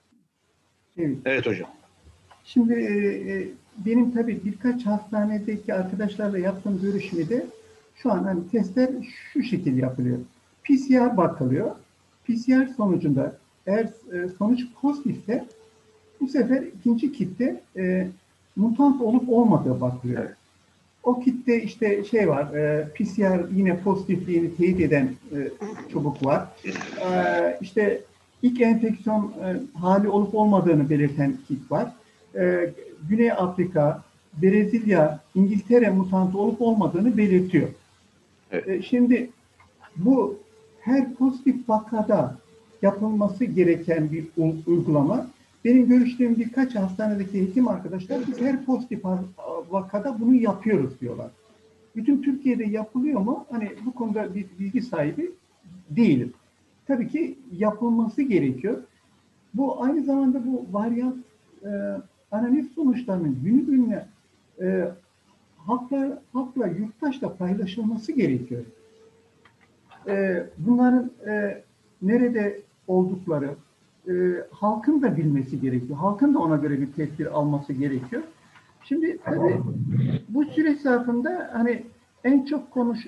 Evet hocam. Şimdi benim tabii birkaç hastanedeki arkadaşlarla yaptığım görüşmede şu an hani testler şu şekilde yapılıyor. PCR bakılıyor. PCR sonucunda eğer sonuç pozitifse bu sefer ikinci kitte mutant olup olmadığı bakılıyor. Evet. O kitte işte şey var, PCR yine pozitifliğini teyit eden çubuk var. İşte ilk enfeksiyon hali olup olmadığını belirten kit var. Güney Afrika, Brezilya, İngiltere mutantı olup olmadığını belirtiyor. Evet. Şimdi bu her pozitif vakada yapılması gereken bir uygulama. Benim görüştüğüm birkaç hastanedeki hekim arkadaşlar biz her pozitif vakada bunu yapıyoruz diyorlar. Bütün Türkiye'de yapılıyor mu? Hani bu konuda bir bilgi sahibi değilim. Tabii ki yapılması gerekiyor. Bu aynı zamanda bu varyant analiz sonuçlarının günü halkla, yurttaşla paylaşılması gerekiyor. Bunların nerede oldukları, halkın da bilmesi gerekiyor. Halkın da ona göre bir tedbir alması gerekiyor. Şimdi tabii bu süreç zarfında hani en çok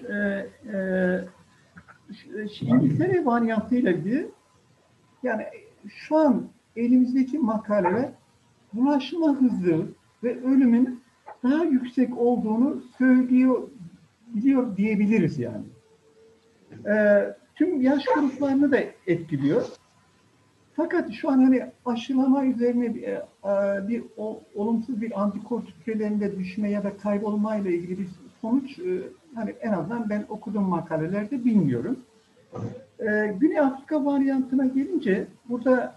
İngiltere varyantıyla ilgili yani şu an elimizdeki makaleler bulaşma hızı ve ölümün daha yüksek olduğunu biliyor diyebiliriz yani. Tüm yaş gruplarını da etkiliyor. Fakat şu an hani aşılama üzerine bir olumsuz bir antikor titrelerinde düşme ya da kaybolma ile ilgili bir sonuç hani en azından ben okuduğum makalelerde bilmiyorum. Güney Afrika varyantına gelince burada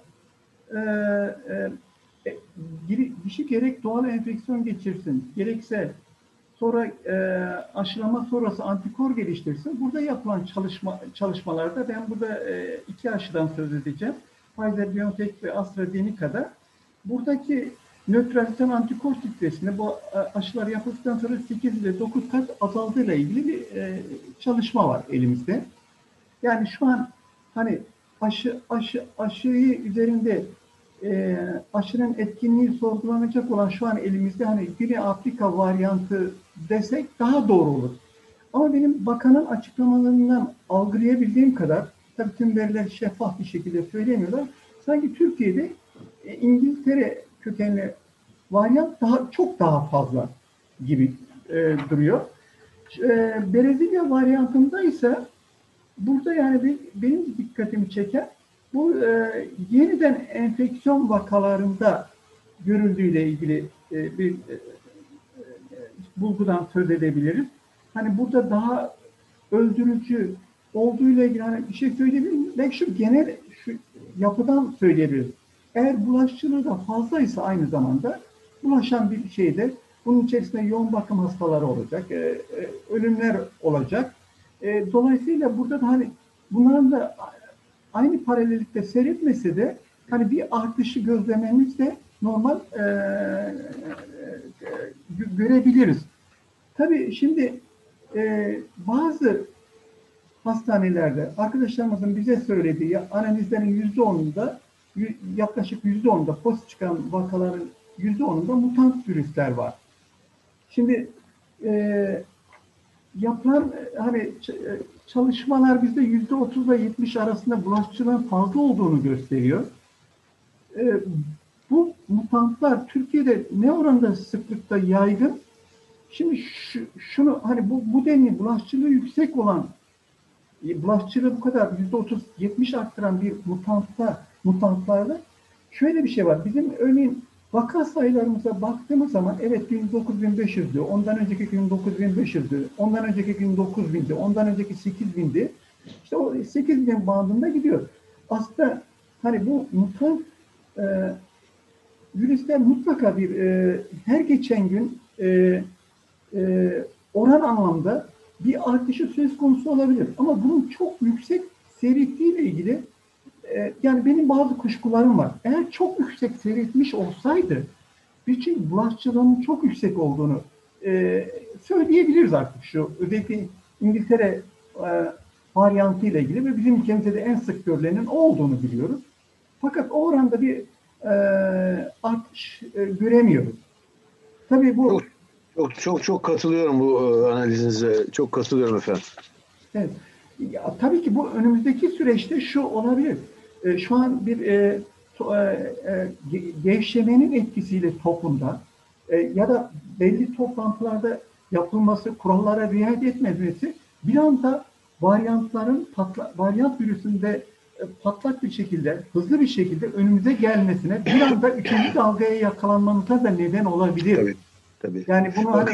kişi gerek doğal enfeksiyon geçirsin, gerekse sonra aşılama sonrası antikor geliştirsin. Burada yapılan çalışmalarda ben burada 2 aşıdan söz edeceğim. Pfizer-BioNTech ve AstraZeneca'da buradaki nötralizasyon antikor titresinde bu aşılar yapıldıktan sonra 8 ile 9 kat azaldığıyla ilgili bir çalışma var elimizde. Yani şu an hani aşıyı üzerinde aşının etkinliği sorgulanacak olan şu an elimizde hani Güney Afrika varyantı desek daha doğru olur. Ama benim bakanın açıklamalarından algılayabildiğim kadar, tabii tüm veriler şeffaf bir şekilde söylemiyorlar. Sanki Türkiye'de İngiltere kökenli varyant çok daha fazla gibi duruyor. Brezilya varyantında ise burada yani benim dikkatimi çeken bu yeniden enfeksiyon vakalarında görüldüğüyle ilgili bir bulgudan söz edebiliriz. Hani burada daha öldürücü olduğuyla ilgili hani bir şey söyleyebilirim. Belki şu genel yapıdan söyleyebiliriz. Eğer bulaşıcılığı da fazlaysa aynı zamanda bulaşan bir şeyde bunun içerisinde yoğun bakım hastaları olacak, ölümler olacak. Dolayısıyla burada da hani bunların da aynı paralellikte seyretmese de hani bir artışı gözlememiz de normal görebiliriz. Tabii şimdi bazı hastanelerde arkadaşlarımızın bize söylediği analizlerin %10'unda yaklaşık %10'da pozitif çıkan vakaların %10'unda mutant virüsler var. Şimdi yapılan hani çalışmalar bizde %30 ile 70 arasında bulaşıcılığın fazla olduğunu gösteriyor. Bu mutantlar Türkiye'de ne oranda sıklıkta yaygın? Şimdi şunu hani bu denli bulaşıcılığı yüksek olan, bulaşıcılığı bu kadar %30-70 arttıran bir mutantlarda şöyle bir şey var. Bizim örneğin vaka sayılarımıza baktığımız zaman evet gün 9.500'dü, ondan önceki gün 9.500'dü, ondan önceki gün 9.000'di, ondan önceki 8.000'di. İşte o 8.000 bandında gidiyor. Aslında hani bu mutant virüsler mutlaka bir her geçen gün oran anlamda bir artışı söz konusu olabilir. Ama bunun çok yüksek seyrettiğiyle ilgili yani benim bazı kuşkularım var. Eğer çok yüksek seyretmiş olsaydı bütün bulaşıcılığının çok yüksek olduğunu söyleyebiliriz artık şu. Özellikle İngiltere varyantı ile ilgili ve bizim ülkemizde de en sık görülenin o olduğunu biliyoruz. Fakat o oranda bir artış göremiyoruz. Tabii bu çok katılıyorum bu analizinize. Çok katılıyorum efendim. Evet. Ya, tabii ki bu önümüzdeki süreçte şu olabilir. Şu an bir gevşemenin etkisiyle toplumda ya da belli toplantılarda yapılması, kurallara riayet etmemesi bir anda varyant virüsünde patlak bir şekilde, hızlı bir şekilde önümüze gelmesine bir anda 3. dalgaya yakalanmamıza da neden olabilir. Tabii. Yani bunu hani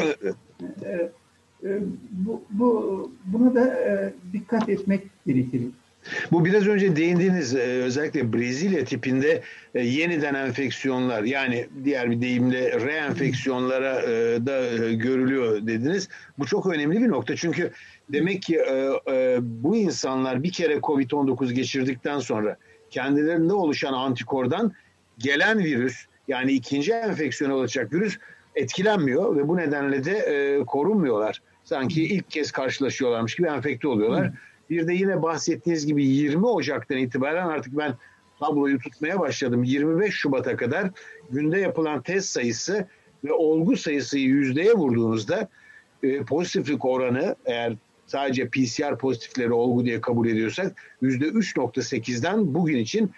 buna da dikkat etmek gerekir. Bu biraz önce değindiğiniz özellikle Brezilya tipinde yeniden enfeksiyonlar yani diğer bir deyimle reenfeksiyonlara da görülüyor dediniz. Bu çok önemli bir nokta çünkü demek ki bu insanlar bir kere COVID-19 geçirdikten sonra kendilerinde oluşan antikordan gelen virüs yani ikinci enfeksiyona olacak virüs etkilenmiyor ve bu nedenle de korunmuyorlar. Sanki ilk kez karşılaşıyorlarmış gibi enfekte oluyorlar. Bir de yine bahsettiğiniz gibi 20 Ocak'tan itibaren artık ben tabloyu tutmaya başladım. 25 Şubat'a kadar günde yapılan test sayısı ve olgu sayısıyı yüzdeye vurduğunuzda pozitiflik oranı eğer sadece PCR pozitifleri olgu diye kabul ediyorsak %3.8'den bugün için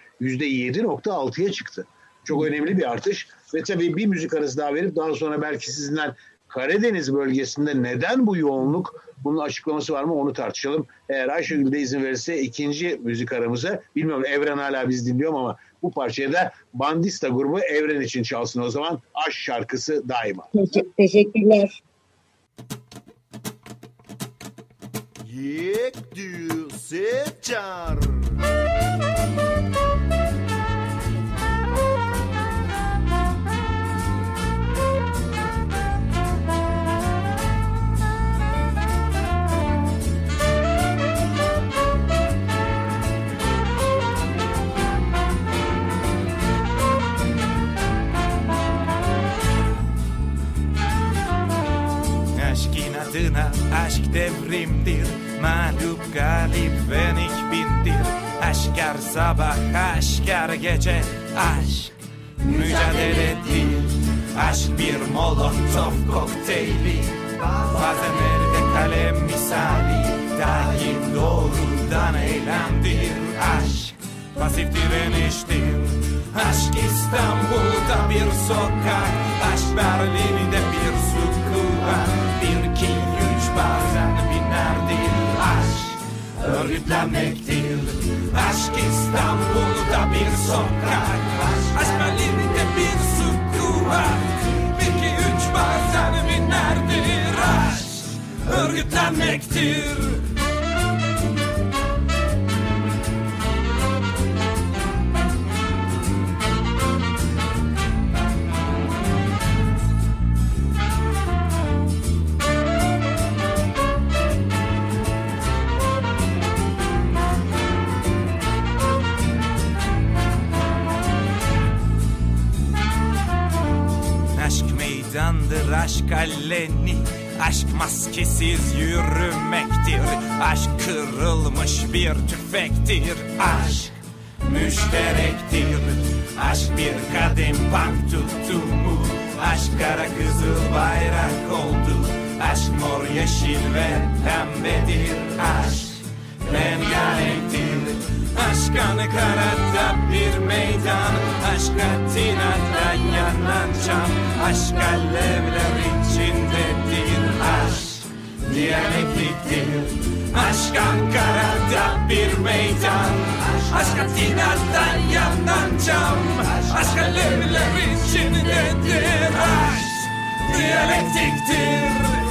%7.6'ya çıktı. Çok önemli bir artış ve tabii bir müzik arası daha verip daha sonra belki sizinle Karadeniz bölgesinde neden bu yoğunluk? Bunun açıklaması var mı? Onu tartışalım. Eğer Ayşegül de izin verirse ikinci müzik aramıza, bilmiyorum Evren hala biz dinliyorum ama bu parçayı da Bandista grubu Evren için çalsın o zaman. Aşk şarkısı daima. Teşekkürler. Yek du seçar. Aşk inadına aşk devrimdir, mağlup galip venik bindir. Aşk her sabah, aşk her gece, aşk mücadeledir. Aşk bir molotof kokteyli, bazen elde kalem misali, daim doğrudan eylemdir. Aşk pasif direniştir. Aşk İstanbul'da bir sokak, aşk Berlin'de bir sukuat. 1, 2, 3 bazen binerdir. Aşk örgütlenmektir. Aşk İstanbul'da bir sokak, aşk Berlin'de bir sukuat. 1, 2, 3 bazen binerdir. Aşk örgütlenmektir. Aşk aleni, aşk maskesiz yürümektir. Aşk kırılmış bir tüfektir. Aşk müşterektir. Aşk bir kadem bank tutumu. Aşk kara kızıl bayrak oldu. Aşk mor, yeşil ve pembedir. Aşk rengarenktir. Aşk Ankara'da bir meydan, aşk Atina'da yanan cam, aşk alevler içindedir. Aşk diyalektiktir. Aşk Ankara'da bir meydan, aşk Atina'da yanan cam, aşk alevler içindedir. Aşk diyalektiktir.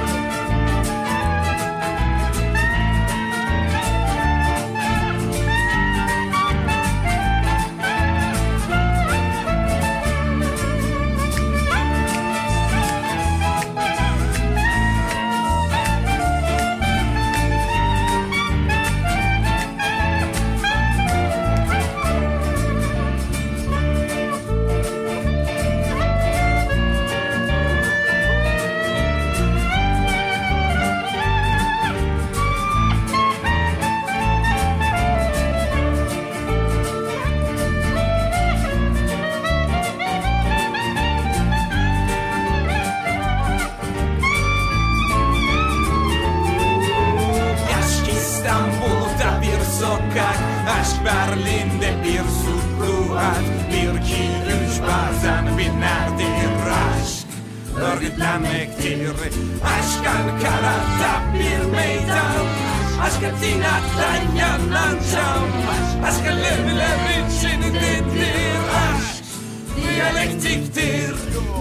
Aşk Berlin'de bir sukuat. 1, 2, 3 bazen binerdir. Aşk örgütlenmektir. Aşk Ankara'da bir meydan, aşk Atina'da yanan cam, aşk alevler içindedir. Aşk diyalektiktir.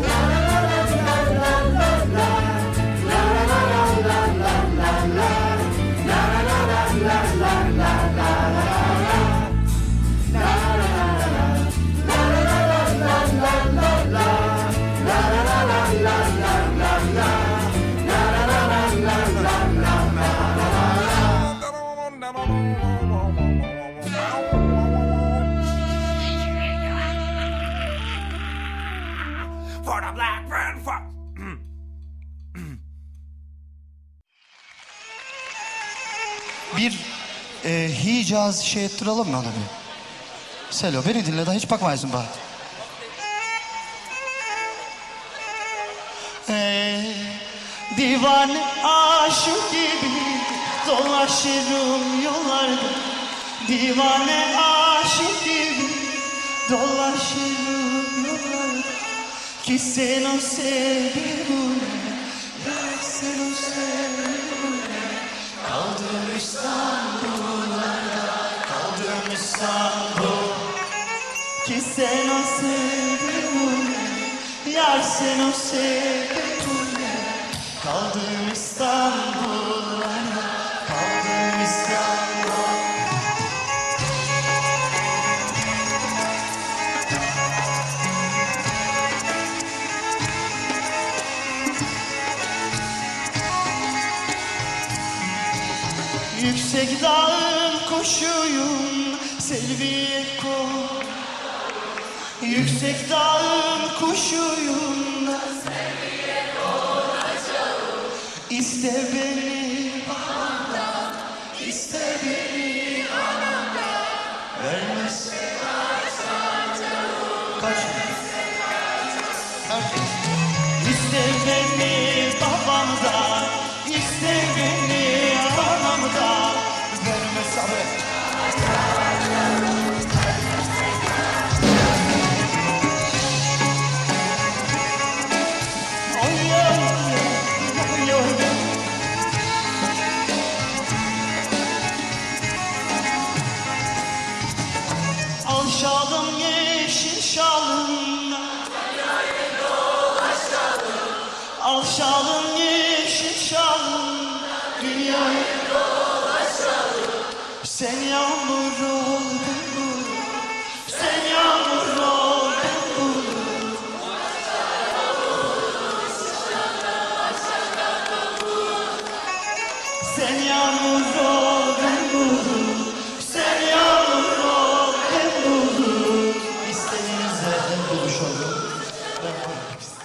Bir Hicaz şey ettiralım mı ona bir? Selo beni dinle daha hiç bakmayasın bana. Divane aşık gibi dolaşırım yollarda. Divane aşık gibi dolaşırım yollarda. Ki sen o sevdiğin İstanbul'lara, kaldım İstanbul. Ki sen o sevdin, yar sen o sevdin. Kaldım İstanbul'lara, kaldım İstanbul. Yüksek dağın kuşuyum, selviye koy. Yüksek dağın kuşuyum, selviye konacağım. İste beni anamdan, iste beni anamdan. Vermezse kaçacağım. Kaç. İste beni babamdan, iste beni anamdan. Vermezse abi. Al şalım yeşil şalım, al şalım yeşil şalım, dünyayı dolaşalım. Sen yağmur ol ben bulut, sen yağmur ol ben bulut. Sen yağmur ol ben bulut, sen yağmur ol ben bulut. İstediğiniz yerden buluşalım. Ben koymak istedim.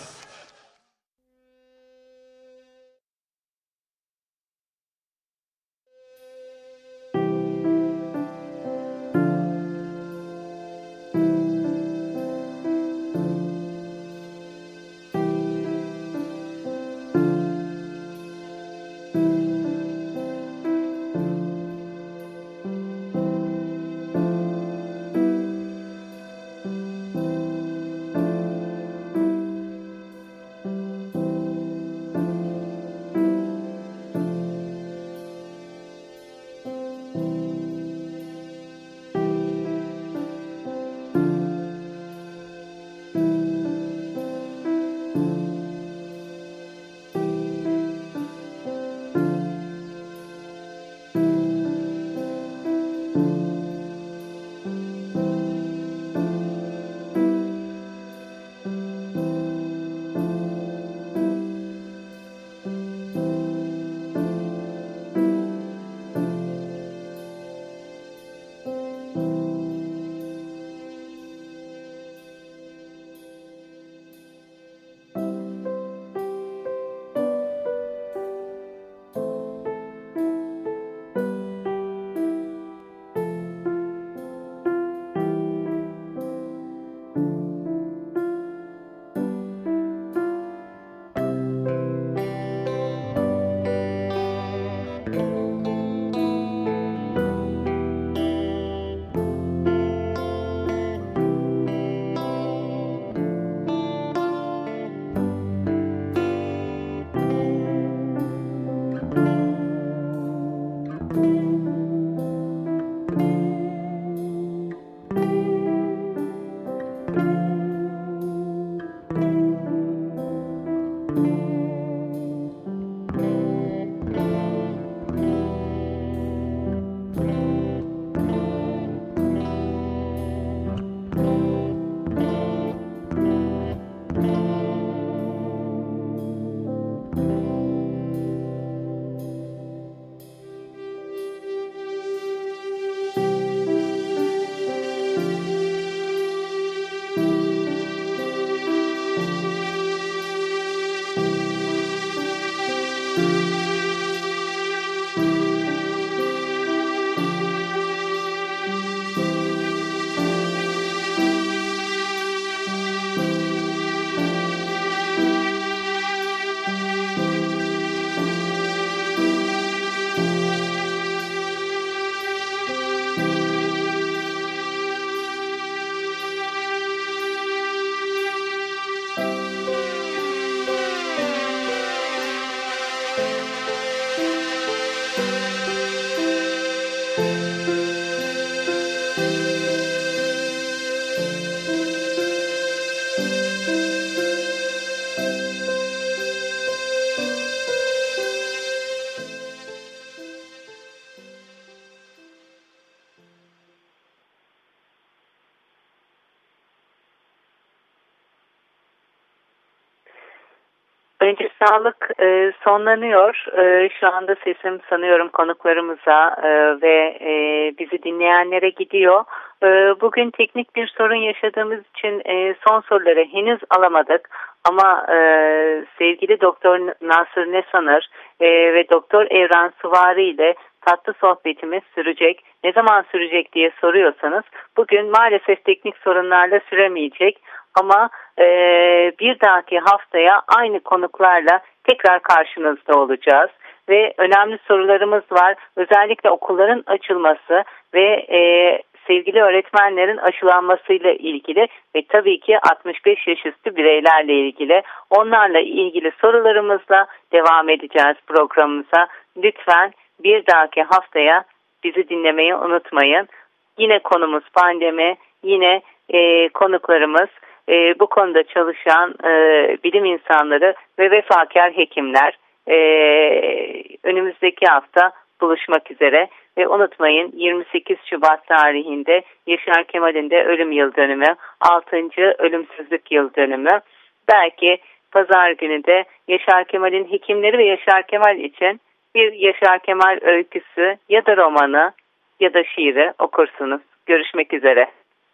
Önce sağlık sonlanıyor. Şu anda sesim sanıyorum konuklarımıza ve bizi dinleyenlere gidiyor. Bugün teknik bir sorun yaşadığımız için son soruları henüz alamadık. Ama sevgili Doktor Nasır Nesanır ve Doktor Evren Süvari ile tatlı sohbetimiz sürecek. Ne zaman sürecek diye soruyorsanız bugün maalesef teknik sorunlarla süremeyecek. Ama bir dahaki haftaya aynı konuklarla tekrar karşınızda olacağız. Ve önemli sorularımız var. Özellikle okulların açılması ve sevgili öğretmenlerin aşılanmasıyla ilgili ve tabii ki 65 yaş üstü bireylerle ilgili. Onlarla ilgili sorularımızla devam edeceğiz programımıza. Lütfen bir dahaki haftaya bizi dinlemeyi unutmayın. Yine konumuz pandemi, yine konuklarımız bu konuda çalışan bilim insanları ve vefakar hekimler. Önümüzdeki hafta buluşmak üzere ve unutmayın 28 Şubat tarihinde Yaşar Kemal'in de ölüm yıl dönümü, 6. ölümsüzlük yıl dönümü. Belki pazar günü de Yaşar Kemal'in hekimleri ve Yaşar Kemal için bir Yaşar Kemal öyküsü ya da romanı ya da şiiri okursunuz. Görüşmek üzere.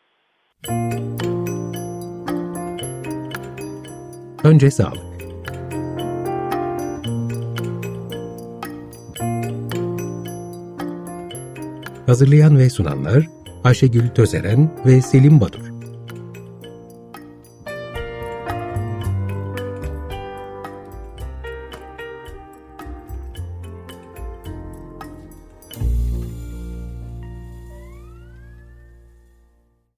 Önce sağlık. Hazırlayan ve sunanlar Ayşegül Tözeren ve Selim Badur.